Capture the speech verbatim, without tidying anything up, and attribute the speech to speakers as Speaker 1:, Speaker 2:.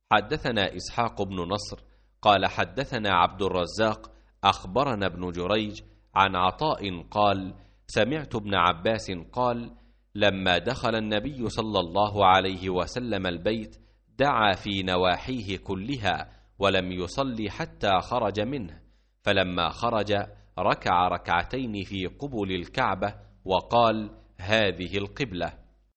Speaker 1: حدثنا إسحاق بن نصر قال حدثنا عبد الرزاق أخبرنا ابن جريج عن عطاء قال سمعت ابن عباس قال لما دخل النبي صلى الله عليه وسلم البيت دعا في نواحيه كلها ولم يصلي حتى خرج منه، فلما خرج ركع ركعتين في قبل الكعبة وقال هذه القبلة.